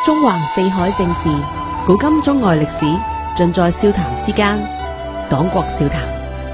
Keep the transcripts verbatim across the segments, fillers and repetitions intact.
中橫四海正事，古今中外歷史，盡在笑談之間。講國笑談。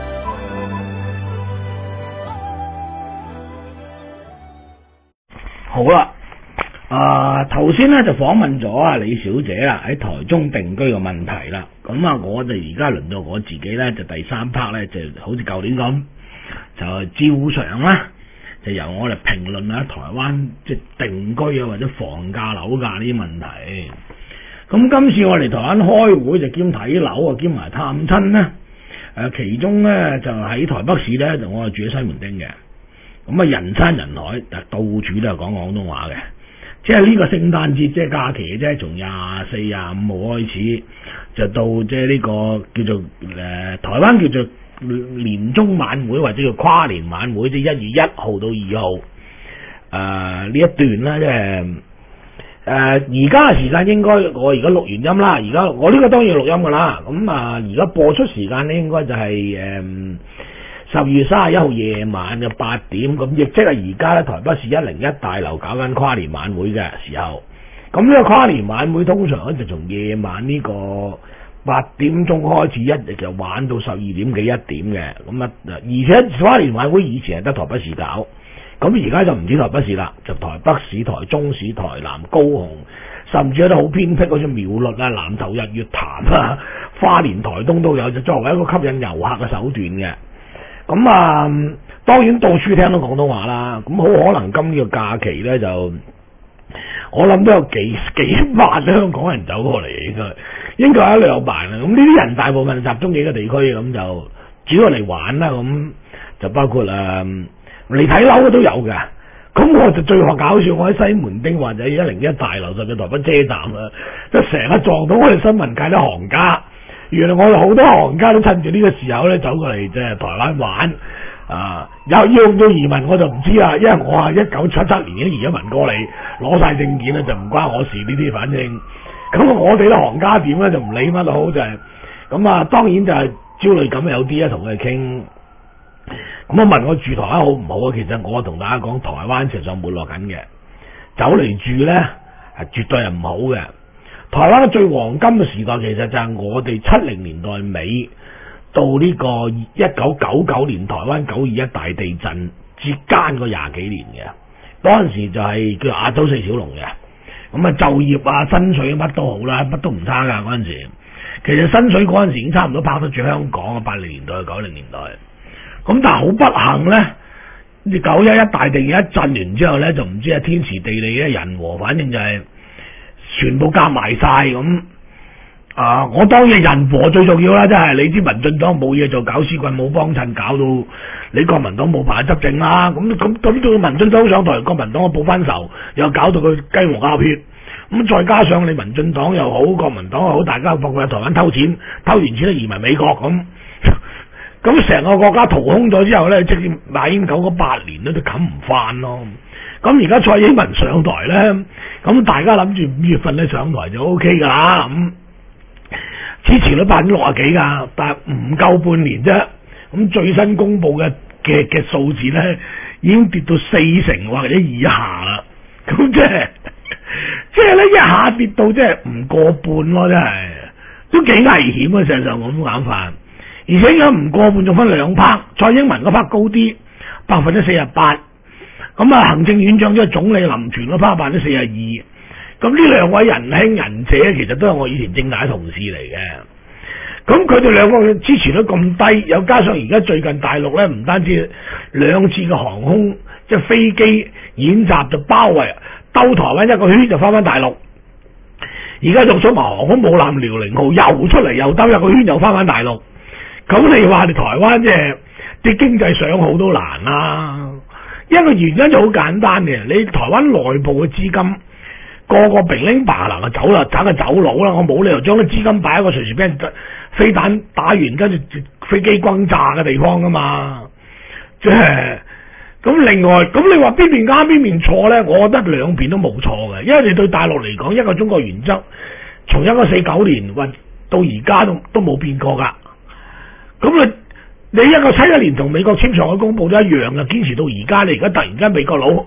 好啦，啊頭先咧就訪問咗啊李小姐啦，喺台中定居嘅問題啦。咁啊，我就而家輪到我自己咧，就第三 part 咧，就好似舊年咁，就照常啦。就由我嚟評論下台灣即係定居啊，或者房價樓價呢啲問題。咁今次我嚟台灣開會就兼睇樓啊，兼埋探親咧。誒，其中咧就喺台北市咧，就我係住喺西門町嘅。咁啊，人山人海，到處都係講廣東話嘅。即係呢個聖誕節即係假期啫，從廿四、廿五號開始，就到即係呢個叫做誒、呃、台灣叫做年中晚會或者叫跨年晚會，即係一月一號到二號，誒、呃、呢一段咧，即係誒而家嘅時間應該我而家錄完音啦，而家我呢個當然錄音噶啦，咁啊而家播出時間咧應該就係誒十二月三十一號夜晚嘅八點，咁亦即係而家咧台北市一零一大樓搞緊跨年晚會嘅時候，咁呢個跨年晚會通常咧就從夜晚呢個八點鐘開始，一直就玩到十二點幾一點嘅，咁啊，而且跨年晚會以前係得台北市搞，咁而家就唔止台北市啦，就台北市、台中市、台南、高雄，甚至有啲好偏僻，好似苗栗啊、南投、日月潭啊、花蓮、台東都有，就作為一個吸引遊客嘅手段嘅。咁啊，當然到處聽到廣東話啦，咁好可能今呢個假期咧就，我諗都有幾幾萬香港人走過嚟，應該應該有一兩萬啦。咁呢啲人大部分集中幾個地區，咁就主要嚟玩啦。咁就包括誒嚟睇樓嘅都有嘅。咁我就最學搞笑，我喺西門町或者一零一大樓上嘅台北車站啦，就成日撞到我哋新聞界啲行家。原來我哋好多行家都趁住呢個時候咧走過嚟即係台灣玩啊！有要唔要移民我就唔知啦，因為我係一九七七年已經移咗民過嚟，攞晒證件咧就唔關我事呢啲，反正咁我哋啲行家點咧就唔理乜都好，就係咁啊！當然就係焦慮感有啲啊，同佢哋傾。咁我問我住台灣好唔好啊？其實我同大家講，台灣實際上沒落緊嘅，走嚟住咧係絕對係唔好嘅。台灣嘅最黃金嘅時代，其實就係我哋七零年代尾到呢個一九九九年台灣九二一大地震之間個廿幾年嘅，嗰陣時就係叫亞洲四小龍嘅，咁啊就業啊薪水乜都好啦，乜都唔差噶嗰陣時。其實薪水嗰陣時已經差唔多拍得住香港啊，八零年代九零年代。咁但係好不幸咧，九一一大地震一震完之後咧，就唔知係天時地利咧人和，反正就係、是。全部夾埋晒咁啊！我當然人和最重要啦，真係你知民進黨冇嘢做，搞屎棍冇幫襯，搞到你國民黨冇辦法執政啦。咁咁咁到民進黨上台，國民黨報翻仇，又搞到佢雞毛鴨血。咁再加上你民進黨又好，國民黨又好，大家放佢喺台灣偷錢，偷完錢都移民美國咁。咁成個國家掏空咗之後咧，即係馬英九嗰八年咧都冚唔翻咯。咁而家蔡英文上台咧，咁大家諗住五月份咧上台就 O K 噶啦，咁支持率百分之六啊幾噶，但係唔夠半年啫。咁最新公布嘅嘅嘅數字咧，已經跌到四成或者以下啦。咁即係即係咧一下跌到即係唔過半咯，真係都幾危險啊！事實上我咁講法，而且而家唔過半仲分兩 part， 蔡英文嗰 part 高啲，百分之四十八。咁啊，行政院長即係總理林全嗰 part 百分之四十二，咁呢兩位仁兄仁姐其實都係我以前政大同事嚟嘅。咁佢哋兩個支持率咁低，又加上而家最近大陸咧唔單止兩次嘅航空即係飛機演習就包圍兜台灣一個圈就翻返大陸，而家仲想埋航空母艦遼寧號又出嚟又兜一個圈又翻返大陸，咁你話你台灣即係啲經濟上好都難啦、啊。一個原因就好簡單嘅，你台灣內部嘅資金個個平拎白能啊走啦，走就走佬啦，我冇理由將啲資金擺喺個隨時俾人飛彈打完跟住飛機轟炸嘅地方噶嘛，即係咁。另外咁你話邊邊啱邊邊錯咧？我覺得兩邊都冇錯嘅，因為你對大陸嚟講一個中國原則，從一九四九年運到而家都都冇變過噶，咁你。你一個七一年同美國簽上嘅公報都一樣嘅，堅持到而家。你而家突然間美國佬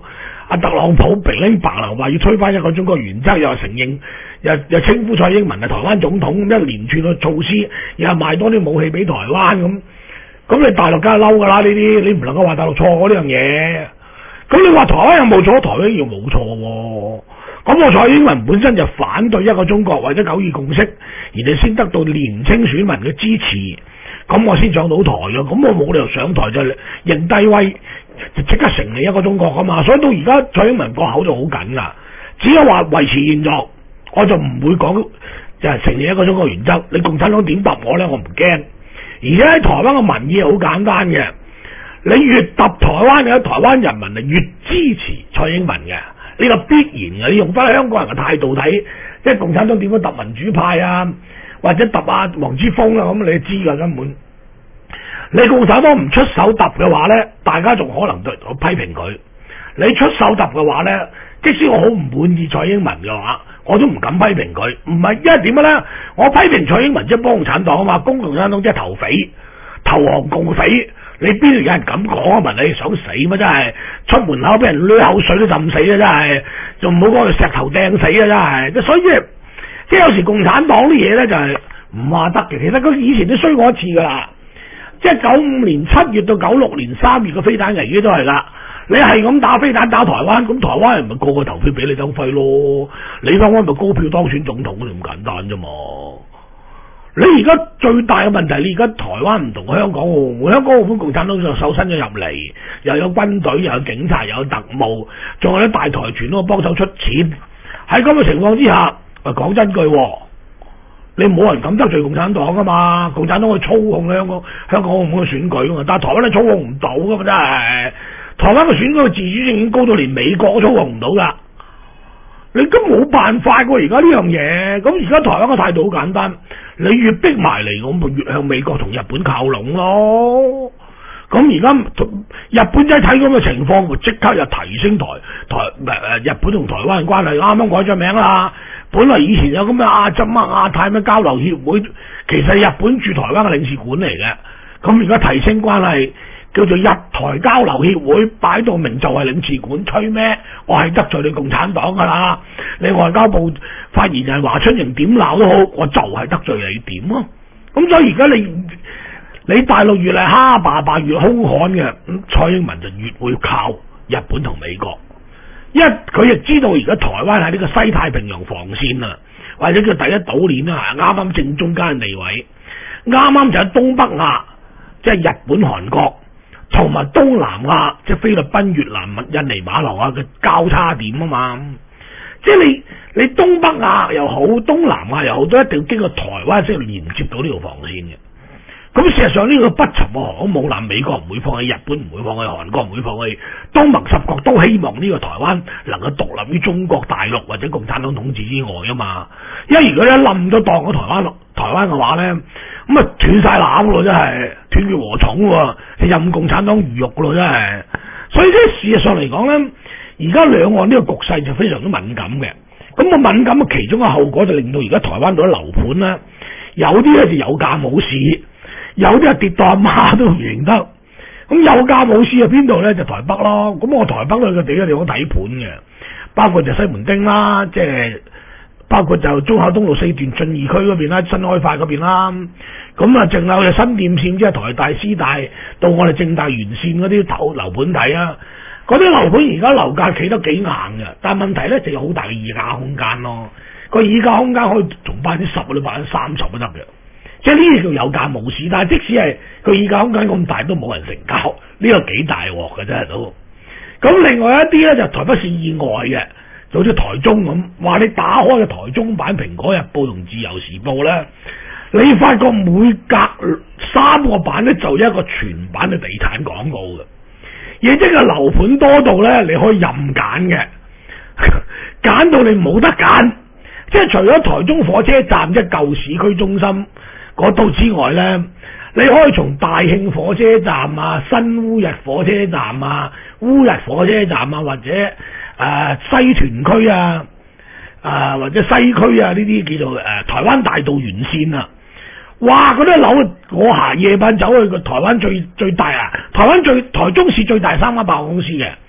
阿特朗普平拎白流話要推翻一個中國原則，又承認又又稱呼蔡英文係台灣總統，一連串嘅措施，又賣多啲武器俾台灣咁。咁你大陸梗係嬲噶啦，呢啲你唔能夠話大陸錯嗰呢樣嘢。咁你話台灣有冇錯？台灣又冇錯喎。咁我蔡英文本身就反對一個中國或者九二共識，而你先得到年青選民嘅支持，咁我先上到台嘅。咁我冇理由上台就認低威，就即刻成立一個中國噶嘛。所以到而家蔡英文個口就好緊啦，只有話維持現狀，我就唔會講就係成立一個中國原則。你共產黨點答我呢？我唔驚。而且喺台灣嘅民意好簡單嘅，你越揼台灣嘅台灣人民係越支持蔡英文嘅。呢個必然嘅，你用翻香港人嘅態度睇，即係共產黨點樣揼民主派啊，或者揼啊黃之鋒啊，咁你知㗎根本。你共產黨唔出手揼嘅話呢，大家仲可能對我批評佢。你出手揼嘅話呢，即使我好唔滿意蔡英文嘅話，我都唔敢批評佢。唔係因為點樣呢？我批評蔡英文即係幫共產黨啊嘛，攻共產黨即係投匪、投降共匪。你邊度有人咁講啊？問你想死咩？真係出門口俾人濺口水都浸死啊！真係，仲唔好講佢石頭掟死啊！真係，所以即係有時共產黨啲嘢咧就係唔話得嘅。其實佢以前都衰過一次噶啦，即係九五年七月到九六年三月嘅飛彈危機都係噶。你係咁打飛彈打台灣，咁台灣人咪個個投票俾李登輝咯？李登輝咪高票當選總統咁簡單啫嘛。你而家最大嘅問題，你而家台灣唔同香港喎，香港澳門共產黨就手伸咗入嚟，又有軍隊，又有警察，又有特務，仲有啲大財團都幫手出錢。喺咁嘅情況之下，誒講真句，你冇人敢得罪共產黨噶嘛？共產黨去操控香港香港澳門嘅選舉噶嘛，但係台灣你操控唔到噶嘛，真係。台灣嘅選舉嘅自主性已經高到連美國都操控唔到噶。你都冇辦法喎，而家呢樣嘢，咁而家台灣嘅態度好簡單，你越逼埋嚟，我咪越向美國同日本靠攏咯。咁而家日本仔睇咁嘅情況，即刻就提升台台誒日本同台灣嘅關係，啱啱改咗名啦。本來以前有咁嘅亞洲乜亞太咩交流協會，其實係日本駐台灣嘅領事館嚟嘅。咁而家提升關係，叫做日台交流協會，擺到明就係領事館，吹咩？我係得罪你共產黨噶啦！你外交部發言人華春瑩點鬧都好，我就係得罪你點咯？咁所以而家你你大陸越嚟蝦霸霸越兇悍嘅，咁蔡英文就越會靠日本同美國，因為佢亦知道而家台灣喺呢個西太平洋防線啊，或者叫第一島鏈啊，啱啱正中間嘅地位，啱啱就喺東北亞，即係日本、韓國。同埋東南亞，即係菲律賓、越南、印尼、馬來亞嘅交叉點啊嘛，即係你你東北亞又好，東南亞又好，都一定要經過台灣先連接到呢條防線嘅。咁事實上呢個不沉嘅航空母艦，美國唔會放棄，日本唔會放棄，韓國唔會放棄，東盟十國都希望呢個台灣能夠獨立於中國大陸或者共產黨統治之外啊嘛。因為如果一冧咗當咗台灣台灣嘅話咧，咁啊斷晒纜咯，真係斷絕禾蟲喎，任共產黨魚肉咯，真係。所以咧，事實上嚟講咧，而家兩岸呢個局勢就非常之敏感嘅。咁個敏感嘅其中嘅後果就令到而家台灣度啲樓盤咧，有啲咧就有價冇市。有啲係跌到阿媽都唔認得，咁有價冇市喺邊度咧？就台北咯。咁我台北咧個地嘅地方睇盤嘅，包括就西門町啦，即係包括就中孝東路四段信義區嗰邊啦，新開發嗰邊啦。咁啊，淨有就新店線，即係台大、師大到我哋政大沿線嗰啲頭樓盤睇啊。嗰啲樓盤而家樓價企得幾硬嘅，但係問題咧就有好大嘅議價空間咯。個議價空間可以從百分之十到百分之三十都得嘅。即係呢啲叫有價冇市，但係即使係佢議價空間咁大，都冇人成交，呢個幾大鑊嘅真係都。咁另外一啲咧就台北市以外嘅，就好似台中咁，話你打開嘅台中版《蘋果日報》同《自由時報》咧，你發覺每隔三個版咧就有一個全版嘅地產廣告嘅，亦即係樓盤多到咧你可以任揀嘅，揀到你冇得揀，即係除咗台中火車站即係舊市區中心嗰度之外咧，你可以從大慶火車站啊、新烏日火車站啊、烏日火車站啊，或者誒、呃、西屯區啊、啊、呃、或者西區啊呢啲叫做誒、呃、台灣大道沿線啊，哇！嗰啲樓我行夜晚走去個台灣最最大啊，台灣最台中市最大三間百貨公司嘅，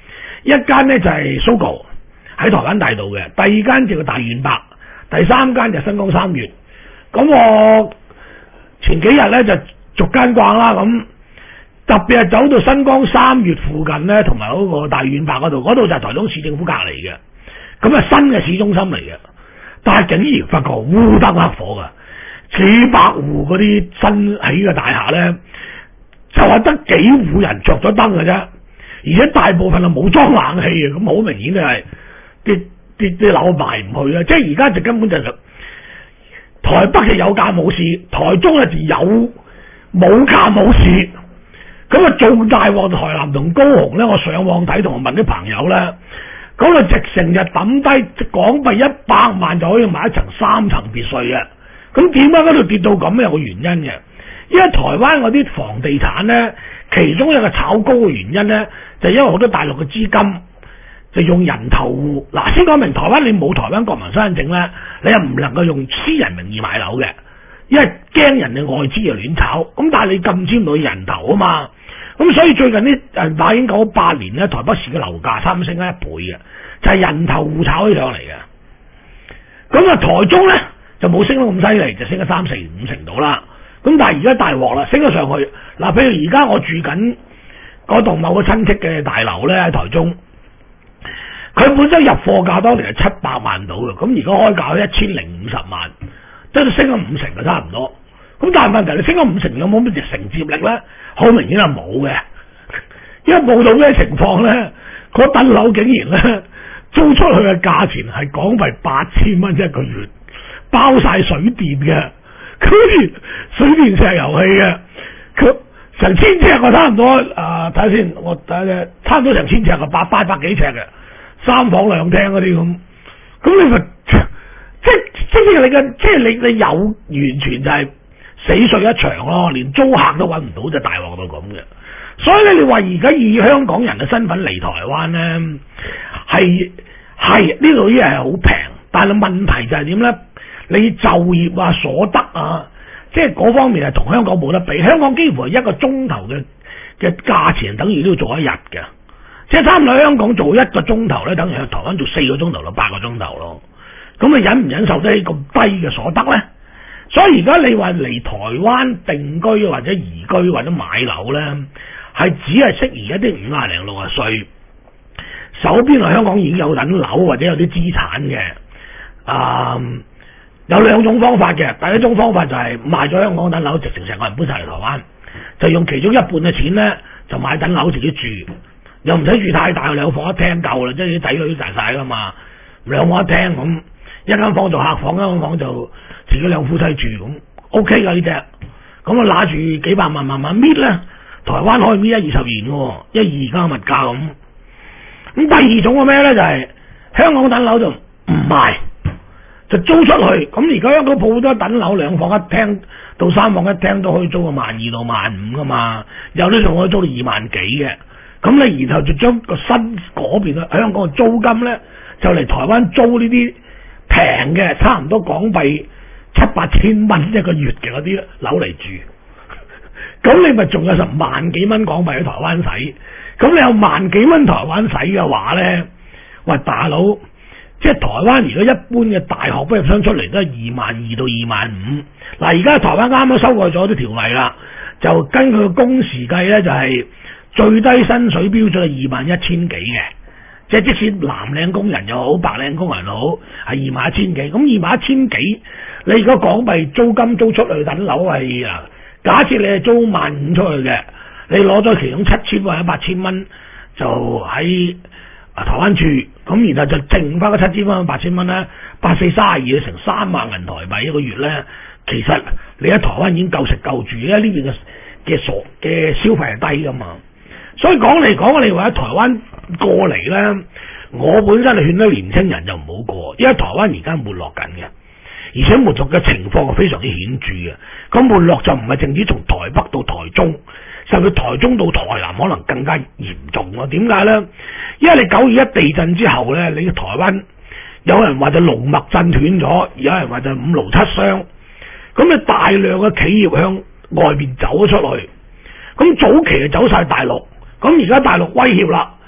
一間呢就係 Sogo 喺台灣大道嘅，第二間就叫大遠百，第三間就新光三越。咁我前幾日咧就逐間逛啦，咁特別係走到新光三越附近咧，同埋嗰個大遠百嗰度，嗰度就係台中市政府隔離嘅，咁啊新嘅市中心嚟嘅，但係竟然發覺烏燈黑火噶，幾百戶嗰啲新起嘅大廈咧，就係得幾戶人着咗燈嘅啫，而且大部分係冇裝冷氣嘅，咁好明顯就係啲啲啲樓賣唔去啊！即係而家就根本就係台北嘅有價冇市，台中咧就有冇價冇市。咁啊，仲大鑊台南同高雄咧，我上網睇同我問啲朋友咧，咁啊直成日抌低港幣一百萬就可以買一層三層別墅嘅。咁點解嗰度跌到咁？有個原因嘅，因為台灣嗰啲房地產咧，其中一個炒高嘅原因咧，就係因為好多大陸嘅資金就用人頭戶。嗱，先講明台灣你冇台灣國民身份證咧，你又唔能夠用私人名義買樓嘅，因為驚人哋外資又亂炒。咁但係你禁簽到人頭啊嘛。咁所以最近呢，誒，大英九八年咧，台北市嘅樓價差唔多升咗一倍嘅，就係、是、人頭戶炒起上嚟嘅。咁啊，台中咧就冇升得咁犀利，就升咗三四五成度啦。咁但係而家大鑊啦，升咗上去。嗱，譬如而家我住緊嗰棟某個親戚嘅大樓咧喺台中，佢本身入貨價當年係七百萬到嘅，咁而家開價一千零五十萬，即係升咗五成嘅差唔多。咁但係問題你升咗五成有冇乜嘢承接力咧？好明顯係冇嘅，因為冇到咩情況咧，嗰棟樓竟然咧租出去嘅價錢係港幣八千蚊一個月，包晒水電嘅，佢水電石油氣嘅，佢成千尺啊，差唔多啊，睇下先，我睇下差唔多成千尺啊，八八百幾尺嘅，三房兩廳嗰啲咁，咁你咪即即係你嘅，即係你你有完全就係死水一場咯，連租客都揾唔到，就大鑊到咁嘅。所以咧，你話而家以香港人嘅身份嚟台灣咧，係係呢度啲嘢係好平，但係問題就係點咧？你就業啊、所得啊，即係嗰方面係同香港冇得比。香港幾乎係一個鐘頭嘅嘅價錢，等於都要做一日嘅。即係差唔多香港做一個鐘頭咧，等於喺台灣做四個鐘頭到八個鐘頭咯。咁你忍唔忍受得起咁低嘅所得咧？所以而家你話嚟台灣定居或者移居或者買樓咧，係只係適宜一啲五廿零六十歲，手邊喺香港已經有等樓或者有啲資產嘅。啊、嗯，有兩種方法嘅。第一種方法就係賣咗香港等樓，直情成個人搬晒嚟台灣，就用其中一半嘅錢咧，就買等樓自己住，又唔使住太大，兩房一廳夠啦，即係啲仔女都大晒噶嘛，兩房一廳咁，一間房做客房，一間房就自己兩夫妻住咁 ，OK 噶呢隻，咁啊拿住幾百萬慢慢搣咧，台灣可以搣一二十年嘅，一二而家物價咁。咁第二種嘅咩咧就係、是、香港等樓就唔賣，就租出去。咁而家香港鋪好多等樓兩房一廳到三房一廳都可以租個萬二到萬五噶嘛，有啲仲可以租到二萬幾嘅。咁你然後就將個新嗰邊嘅香港嘅租金咧，就嚟台灣租呢啲平嘅，差唔多港幣七八千蚊一個月嘅嗰啲樓嚟住，咁你咪仲有成萬幾蚊港幣喺台灣使，咁你有萬幾蚊台灣使嘅話咧，喂大佬，即係台灣如果一般嘅大學畢業生出嚟都係二萬二到二萬五，嗱而家台灣啱啱修改咗啲條例啦，就根據工時計咧就係、是、最低薪水標準係二萬一千幾嘅。即係即使藍領工人又好，白領工人又好，係二萬一千幾。咁二萬一千幾，你如果港幣租金租出去等樓係啊，假設你係租萬五出去嘅，你攞咗其中七千或者八千蚊就喺啊台灣住，咁然後就剩翻嗰七千蚊八千蚊咧，八四三十二成三萬銀台幣一個月咧，其實你喺台灣已經夠食夠住，因為呢邊嘅嘅所嘅消費係低噶嘛。所以講嚟講，你話喺台灣過嚟咧，我本身係勸啲年青人就唔好過，因為台灣而家沒落緊嘅，而且沒落嘅情況係非常之顯著嘅。咁沒落就唔係淨止從台北到台中，甚至台中到台南可能更加嚴重咯。點解咧？因為你九二一地震之後咧，你台灣有人話就龍脈震斷咗，有人話就五勞七傷，咁你大量嘅企業向外邊走咗出去，咁早期就走晒大陸。咁而家大陸威脅啦，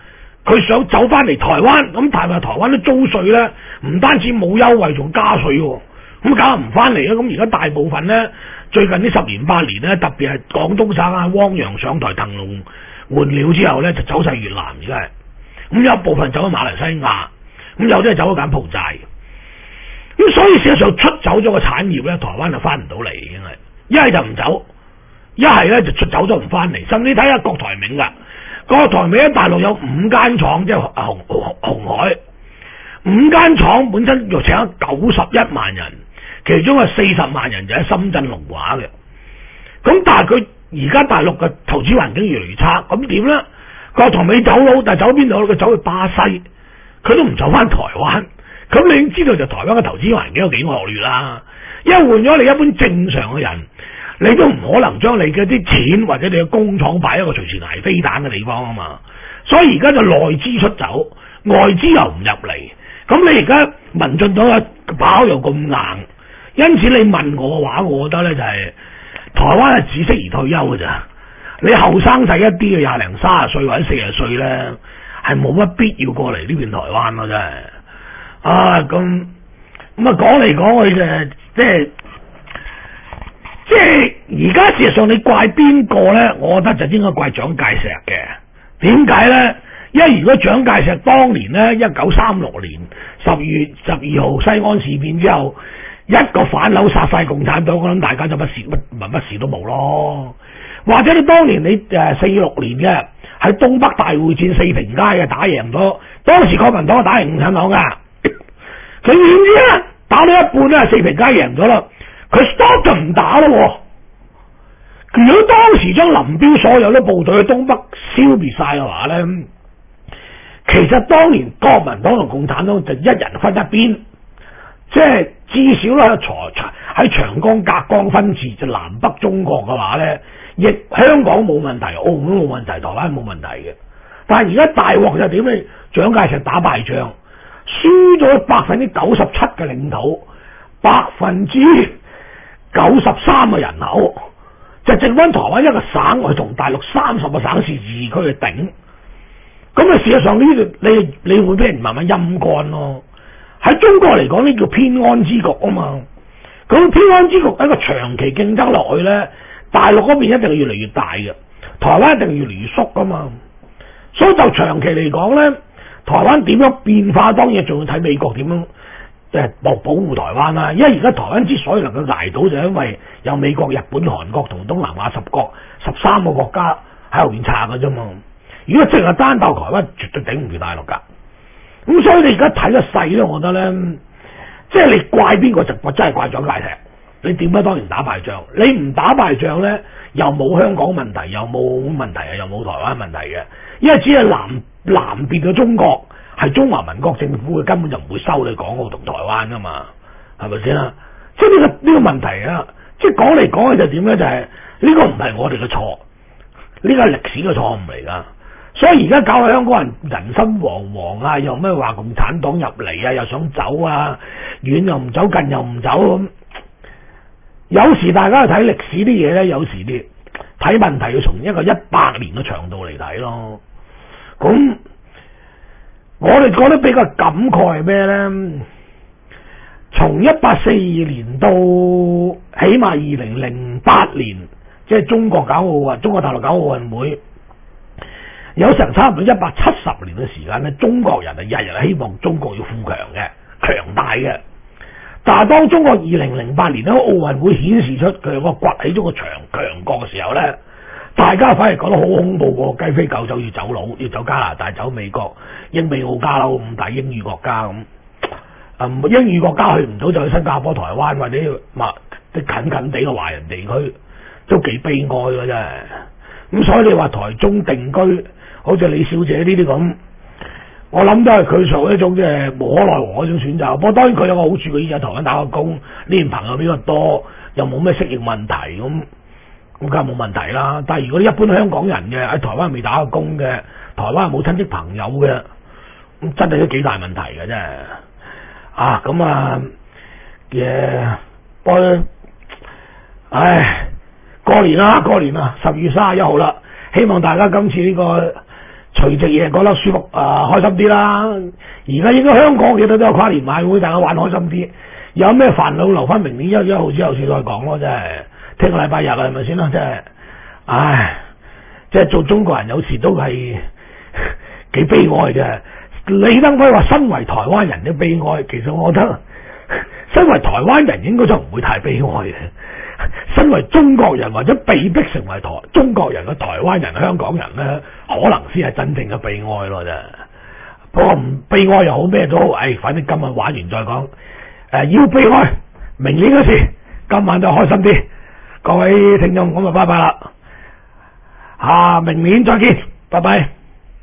佢想走翻嚟台灣，咁但係台灣都租稅咧，唔單止冇優惠，仲加稅喎，咁梗係唔翻嚟啦。咁而家大部分咧，最近呢十年八年咧，特別係廣東省啊，汪洋上台騰籠換鳥之後咧，就走晒越南，而家係咁有一部分走咗馬來西亞，咁有啲係走咗柬埔寨。咁所以事實上出走咗個產業咧，台灣就翻唔到嚟，已經係一係就唔走，一係咧就出走咗唔翻嚟。甚至睇下郭台銘噶，郭台銘喺大陸有五間廠，即係紅紅紅海五間廠本身又請咗九十一萬人，其中有四十萬人就喺深圳龍華嘅。咁但係佢而家大陸嘅投資環境越嚟越差，咁點咧？郭台銘走佬，但係走邊度咧？佢走去巴西，佢都唔走翻台灣。咁你已經知道就台灣嘅投資環境有幾惡劣啦。因為換咗你一般正常嘅人，你都唔可能將你嘅啲錢或者你嘅工廠擺喺一個隨時挨飛彈嘅地方啊嘛。所以而家就內資出走，外資又唔入嚟。咁你而家民進黨嘅把口又咁硬，因此你問我嘅話，我覺得咧就係、是、台灣係只適宜退休嘅咋。你後生仔一啲嘅廿零三十歲或者四十歲咧，係冇乜必要過嚟呢邊台灣咯，真係。啊，咁咁啊，講嚟講去嘅，即係即係而家事實上你怪邊個咧？我覺得就應該怪蔣介石嘅。點解咧？因為如果蔣介石當年咧，一九三六年十月十二號西安事變之後，一個反樓殺晒共產黨，我諗大家就乜事乜乜乜事都冇咯。或者你當年你誒四六年嘅喺東北大會戰四平街嘅打贏咗，當時國民黨打贏共產黨噶。佢點知咧？打到一半咧，四平街贏咗啦，佢 stop 就唔打咯。如果當時將林彪所有啲部隊喺東北消滅晒嘅話咧，其實當年國民黨同共產黨就一人分一邊，即係至少咧喺長江隔江分治就南北中國嘅話咧，亦香港冇問題，澳門冇問題，台灣冇問題嘅。但係而家大鑊就點咧？蔣介石打敗仗。輸咗百分之九十七嘅領土，百分之九十三嘅人口，就剩翻台灣一個省去同大陸三十個省市自治區去頂。咁啊，事實上呢度你你會俾人慢慢陰乾咯。喺中國嚟講，呢叫偏安之局啊嘛。咁偏安之局喺個長期競爭落去咧，大陸嗰邊一定係越嚟越大嘅，台灣一定係越嚟越縮噶嘛。所以就長期嚟講咧。台灣點樣變化，當然仲要睇美國點樣即係保保護台灣啦。因為而家台灣之所以能夠捱到，就因為有美國、日本、韓國同東南亞十國十三個國家喺後邊撐嘅啫嘛。如果淨係單鬥台灣，絕對頂唔住大陸噶。咁所以你而家睇個勢咧，我覺得咧，即係你怪邊個就我真係怪蔣介石。你點解當年打敗仗？你唔打敗仗咧，又冇香港問題，又冇問題啊，又冇台灣問題嘅。因為只係南南邊嘅中國係中華民國政府，佢根本就唔會收你港澳同台灣噶嘛，係咪先啊？即係呢個呢個問題啊！即係講嚟講去就點咧？就係呢個唔係我哋嘅錯，呢個係歷史嘅錯誤嚟噶。所以而家搞到香港人人心惶惶啊！又咩話共產黨入嚟啊？又想走啊？遠又唔走，近又唔走咁。有時大家去睇歷史啲嘢咧，有時啲睇問題要從一個一百年嘅長度嚟睇咯。咁我哋覺得比較感慨係咩咧？從一八四二年到起碼二零零八年，即係中國搞奧運，中國大陸搞奧運會，有成差唔多一百七十年嘅時間咧，中國人係日日希望中國要富強嘅、強大嘅。但係當中國二零零八年咧奧運會顯示出佢個崛起咗個強強國嘅時候咧，大家反而覺得好恐怖喎！雞飛狗走要走佬，要走加拿大、走美國、英美澳加佬五大英語國家咁。啊、嗯，英語國家去唔到就去新加坡、台灣或者嘛啲近近地嘅華人地區，都幾悲哀嘅真係。咁所以你話台中定居，好似李小姐呢啲咁。我諗都係佢做一種即係無可奈何嗰種選擇，不過當然佢有個好處，佢以前喺台灣打過工，呢邊朋友比較多，又冇咩適應問題，咁咁梗係冇問題啦。但係如果一般香港人嘅喺台灣未打過工嘅，台灣冇親戚朋友嘅，咁真係都幾大問題嘅真係。啊，咁啊嘅，不過唉，過年啦，過年啦，十月三十一號啦，希望大家今次呢個除夕夜覺得舒服啊、呃，開心啲啦。而家應該香港記得都有跨年晚會，大家玩開心啲。有咩煩惱留翻明年一月一號之後先再講咯，真係聽個禮拜日啦，係咪先啦？真係，唉，即係做中國人有時都係幾悲哀嘅。李登輝話身為台灣人嘅悲哀，其實我覺得身為台灣人應該就唔會太悲哀嘅。身為中國人或者被逼成為台中國人嘅台灣人、香港人咧，可能先係真正嘅悲哀咯，真係。不過唔悲哀又好，咩都好，唉，反正今日玩完再講。誒、呃，要悲哀，明年嗰時，今晚就開心啲。各位聽眾，咁就拜拜啦。啊，明年再見，拜拜。